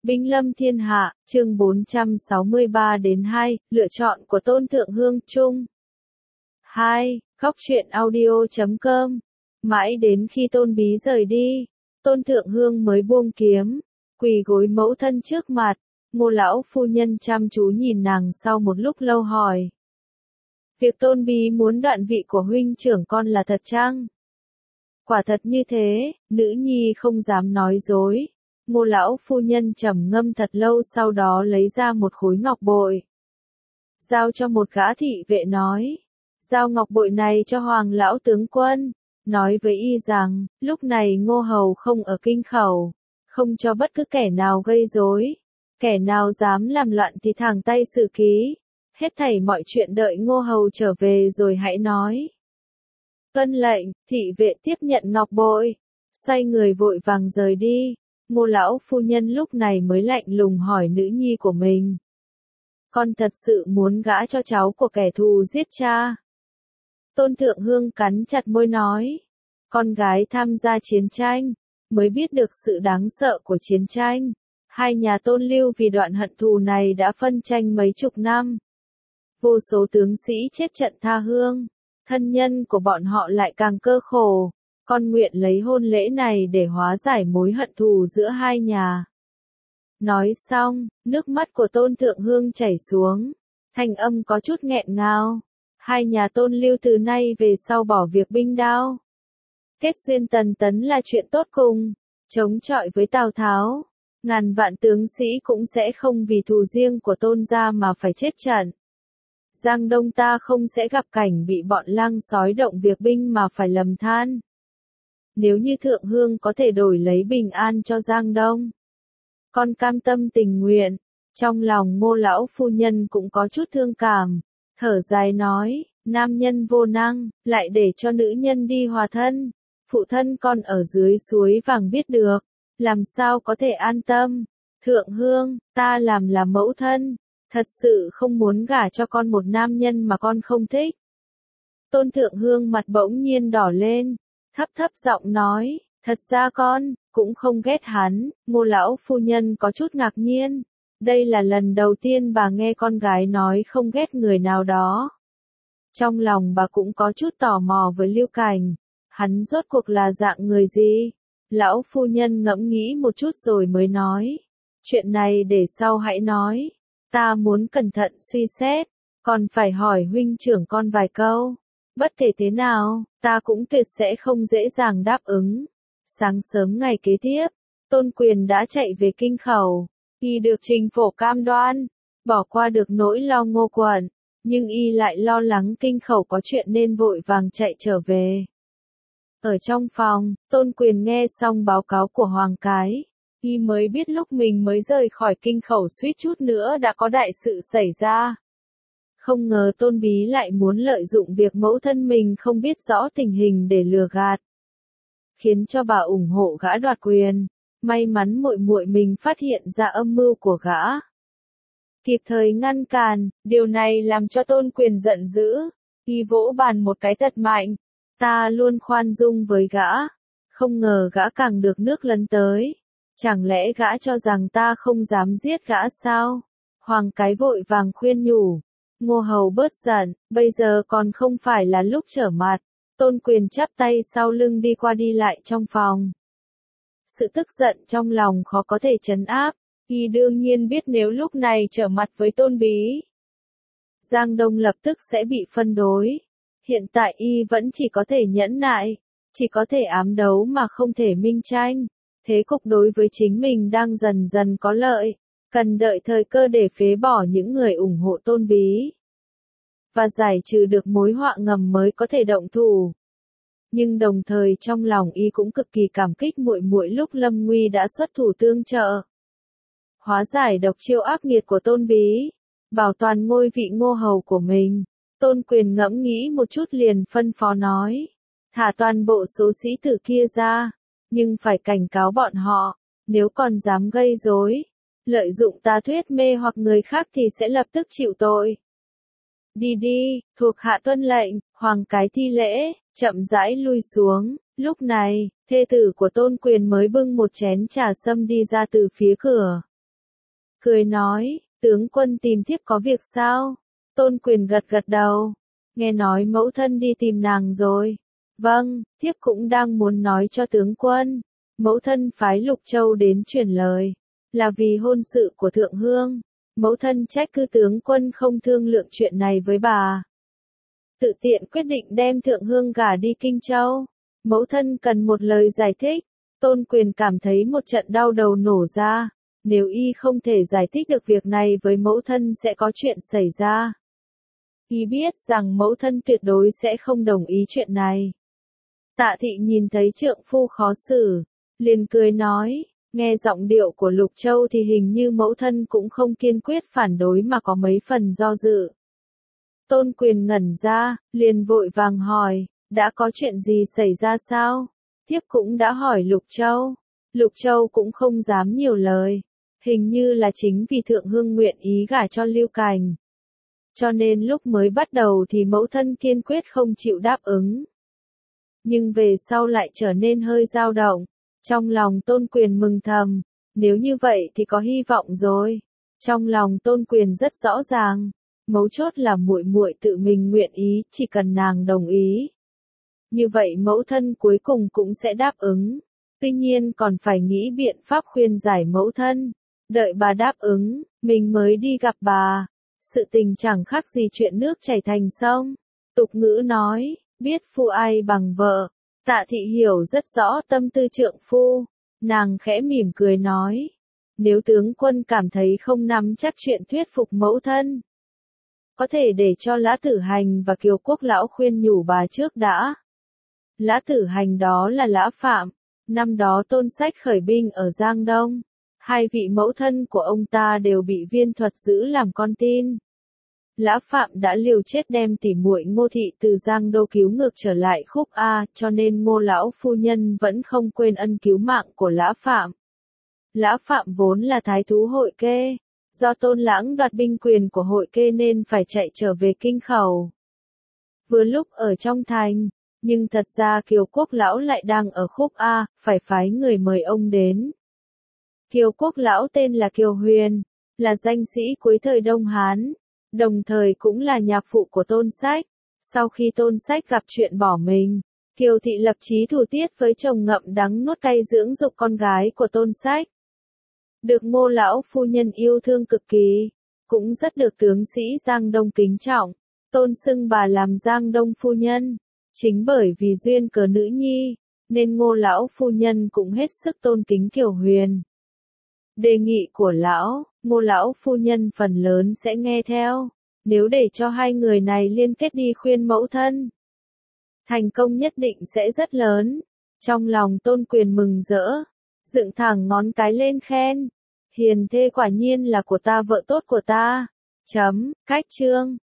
Binh lâm thiên hạ, chương 463-2, lựa chọn của Tôn Thượng Hương chung. 2. Góc truyện audio.com. Mãi đến khi Tôn Bí rời đi, Tôn Thượng Hương mới buông kiếm, quỳ gối mẫu thân trước mặt. Ngô lão phu nhân chăm chú nhìn nàng sau một lúc lâu hỏi. Việc Tôn Bí muốn đoạn vị của huynh trưởng con là thật chăng? Quả thật như thế, nữ nhi không dám nói dối. Ngô lão phu nhân trầm ngâm thật lâu, sau đó lấy ra một khối ngọc bội. Giao cho một gã thị vệ nói. Giao ngọc bội này cho Hoàng lão tướng quân. Nói với y rằng, lúc này Ngô hầu không ở kinh khẩu. Không cho bất cứ kẻ nào gây rối. Kẻ nào dám làm loạn thì thẳng tay xử ký. Hết thảy mọi chuyện đợi Ngô hầu trở về rồi hãy nói. Tuân lệnh, thị vệ tiếp nhận ngọc bội. Xoay người vội vàng rời đi. Ngô lão phu nhân lúc này mới lạnh lùng hỏi nữ nhi của mình. Con thật sự muốn gả cho cháu của kẻ thù giết cha? Tôn Thượng Hương cắn chặt môi nói. Con gái tham gia chiến tranh, mới biết được sự đáng sợ của chiến tranh. Hai nhà Tôn Lưu vì đoạn hận thù này đã phân tranh mấy chục năm. Vô số tướng sĩ chết trận tha hương, thân nhân của bọn họ lại càng cơ khổ. Con nguyện lấy hôn lễ này để hóa giải mối hận thù giữa hai nhà. Nói xong, nước mắt của Tôn Thượng Hương chảy xuống, thanh âm có chút nghẹn ngào. Hai nhà Tôn Lưu từ nay về sau bỏ việc binh đao. Kết duyên tần tấn là chuyện tốt cùng, chống chọi với Tào Tháo. Ngàn vạn tướng sĩ cũng sẽ không vì thù riêng của Tôn gia mà phải chết trận. Giang Đông ta không sẽ gặp cảnh bị bọn lang sói động việc binh mà phải lầm than. Nếu như Thượng Hương có thể đổi lấy bình an cho Giang Đông, con cam tâm tình nguyện. Trong lòng Ngô lão phu nhân cũng có chút thương cảm, thở dài nói, nam nhân vô năng, lại để cho nữ nhân đi hòa thân. Phụ thân con ở dưới suối vàng biết được, làm sao có thể an tâm. Thượng Hương, ta làm là mẫu thân, thật sự không muốn gả cho con một nam nhân mà con không thích. Tôn Thượng Hương mặt bỗng nhiên đỏ lên. Thấp thấp giọng nói, thật ra con cũng không ghét hắn. Ngô lão phu nhân có chút ngạc nhiên. Đây là lần đầu tiên bà nghe con gái nói không ghét người nào đó. Trong lòng bà cũng có chút tò mò với Lưu Cảnh. Hắn rốt cuộc là dạng người gì? Lão phu nhân ngẫm nghĩ một chút rồi mới nói. Chuyện này để sau hãy nói. Ta muốn cẩn thận suy xét. Còn phải hỏi huynh trưởng con vài câu. Bất kể thế nào, ta cũng tuyệt sẽ không dễ dàng đáp ứng. Sáng sớm ngày kế tiếp, Tôn Quyền đã chạy về kinh khẩu. Y được Trình Phổ cam đoan, bỏ qua được nỗi lo Ngô quận, nhưng y lại lo lắng kinh khẩu có chuyện nên vội vàng chạy trở về. Ở trong phòng, Tôn Quyền nghe xong báo cáo của Hoàng Cái. Y mới biết lúc mình mới rời khỏi kinh khẩu suýt chút nữa đã có đại sự xảy ra. Không ngờ Tôn Bí lại muốn lợi dụng việc mẫu thân mình không biết rõ tình hình để lừa gạt. Khiến cho bà ủng hộ gã đoạt quyền. May mắn muội muội mình phát hiện ra âm mưu của gã. Kịp thời ngăn cản, điều này làm cho Tôn Quyền giận dữ. Y vỗ bàn một cái thật mạnh. Ta luôn khoan dung với gã. Không ngờ gã càng được nước lấn tới. Chẳng lẽ gã cho rằng ta không dám giết gã sao? Hoàng Cái vội vàng khuyên nhủ. Ngô hầu bớt giận, bây giờ còn không phải là lúc trở mặt. Tôn Quyền chắp tay sau lưng đi qua đi lại trong phòng. Sự tức giận trong lòng khó có thể trấn áp. Y đương nhiên biết nếu lúc này trở mặt với Tôn Bí, Giang Đông lập tức sẽ bị phân đối. Hiện tại y vẫn chỉ có thể nhẫn nại, chỉ có thể ám đấu mà không thể minh tranh. Thế cục đối với chính mình đang dần dần có lợi. Cần đợi thời cơ để phế bỏ những người ủng hộ Tôn Bí. Và giải trừ được mối họa ngầm mới có thể động thủ. Nhưng đồng thời trong lòng y cũng cực kỳ cảm kích muội muội lúc lâm nguy đã xuất thủ tương trợ. Hóa giải độc chiêu ác nghiệt của Tôn Bí. Bảo toàn ngôi vị Ngô hầu của mình. Tôn Quyền ngẫm nghĩ một chút liền phân phó nói. Thả toàn bộ số sĩ tử kia ra. Nhưng phải cảnh cáo bọn họ. Nếu còn dám gây rối, lợi dụng ta thuyết mê hoặc người khác thì sẽ lập tức chịu tội. Đi đi, thuộc hạ tuân lệnh. Hoàng Cái thi lễ, chậm rãi lui xuống. Lúc này, thê tử của Tôn Quyền mới bưng một chén trà sâm đi ra từ phía cửa. cười nói, tướng quân tìm thiếp có việc sao? Tôn Quyền gật gật đầu, nghe nói mẫu thân đi tìm nàng rồi. Vâng, thiếp cũng đang muốn nói cho tướng quân. Mẫu thân phái Lục Châu đến truyền lời, là vì hôn sự của Thượng Hương. Mẫu thân trách cứ tướng quân không thương lượng chuyện này với bà. Tự tiện quyết định đem Thượng Hương gả đi Kinh Châu. Mẫu thân cần một lời giải thích. Tôn Quyền cảm thấy một trận đau đầu nổ ra. Nếu y không thể giải thích được việc này với mẫu thân sẽ có chuyện xảy ra. Y biết rằng mẫu thân tuyệt đối sẽ không đồng ý chuyện này. Tạ Thị nhìn thấy trượng phu khó xử, liền cười nói, nghe giọng điệu của Lục Châu thì hình như mẫu thân cũng không kiên quyết phản đối mà có mấy phần do dự. Tôn Quyền ngẩn ra, liền vội vàng hỏi, đã có chuyện gì xảy ra sao? Thiếp cũng đã hỏi Lục Châu. Lục Châu cũng không dám nhiều lời. Hình như là chính vì Thượng Hương nguyện ý gả cho Lưu Cảnh. Cho nên lúc mới bắt đầu thì mẫu thân kiên quyết không chịu đáp ứng. Nhưng về sau lại trở nên hơi dao động. Trong lòng Tôn Quyền mừng thầm, nếu như vậy thì có hy vọng rồi. Trong lòng Tôn Quyền rất rõ ràng, mấu chốt là muội muội tự mình nguyện ý, chỉ cần nàng đồng ý. Như vậy mẫu thân cuối cùng cũng sẽ đáp ứng. Tuy nhiên còn phải nghĩ biện pháp khuyên giải mẫu thân. Đợi bà đáp ứng, mình mới đi gặp bà. Sự tình chẳng khác gì chuyện nước chảy thành sông. Tục ngữ nói, biết phu ai bằng vợ. Tạ Thị hiểu rất rõ tâm tư trượng phu. Nàng khẽ mỉm cười nói. Nếu tướng quân cảm thấy không nắm chắc chuyện thuyết phục mẫu thân, có thể để cho Lã Tử Hành và Kiều Quốc lão khuyên nhủ bà trước đã. Lã Tử Hành đó là Lã Phạm. Năm đó Tôn Sách khởi binh ở Giang Đông. Hai vị mẫu thân của ông ta đều bị Viên Thuật giữ làm con tin. Lã Phạm đã liều chết đem tỉ muội Ngô Thị từ Giang Đô cứu ngược trở lại Khúc A, cho nên Ngô lão phu nhân vẫn không quên ân cứu mạng của Lã Phạm. Lã Phạm vốn là thái thú Hội Kê, do Tôn Lãng đoạt binh quyền của Hội Kê nên phải chạy trở về Kinh Khẩu. Vừa lúc ở trong thành, nhưng thật ra Kiều Quốc lão lại đang ở Khúc A, phải phái người mời ông đến. Kiều Quốc lão tên là Kiều Huyền, là danh sĩ cuối thời Đông Hán, đồng thời cũng là nhạc phụ của Tôn Sách. Sau khi Tôn Sách gặp chuyện bỏ mình, Kiều Thị lập chí thù tiết với chồng ngậm đắng nuốt cay dưỡng dục con gái của Tôn Sách. Được Ngô lão phu nhân yêu thương cực kỳ, cũng rất được tướng sĩ Giang Đông kính trọng, tôn xưng bà làm Giang Đông phu nhân. Chính bởi vì duyên cớ nữ nhi, nên Ngô lão phu nhân cũng hết sức tôn kính Kiều Huyền. Đề nghị của lão, Ngô lão phu nhân phần lớn sẽ nghe theo, nếu để cho hai người này liên kết đi khuyên mẫu thân, thành công nhất định sẽ rất lớn. Trong lòng Tôn Quyền mừng rỡ, dựng thẳng ngón cái lên khen, hiền thê quả nhiên là của ta, vợ tốt của ta. Cách chương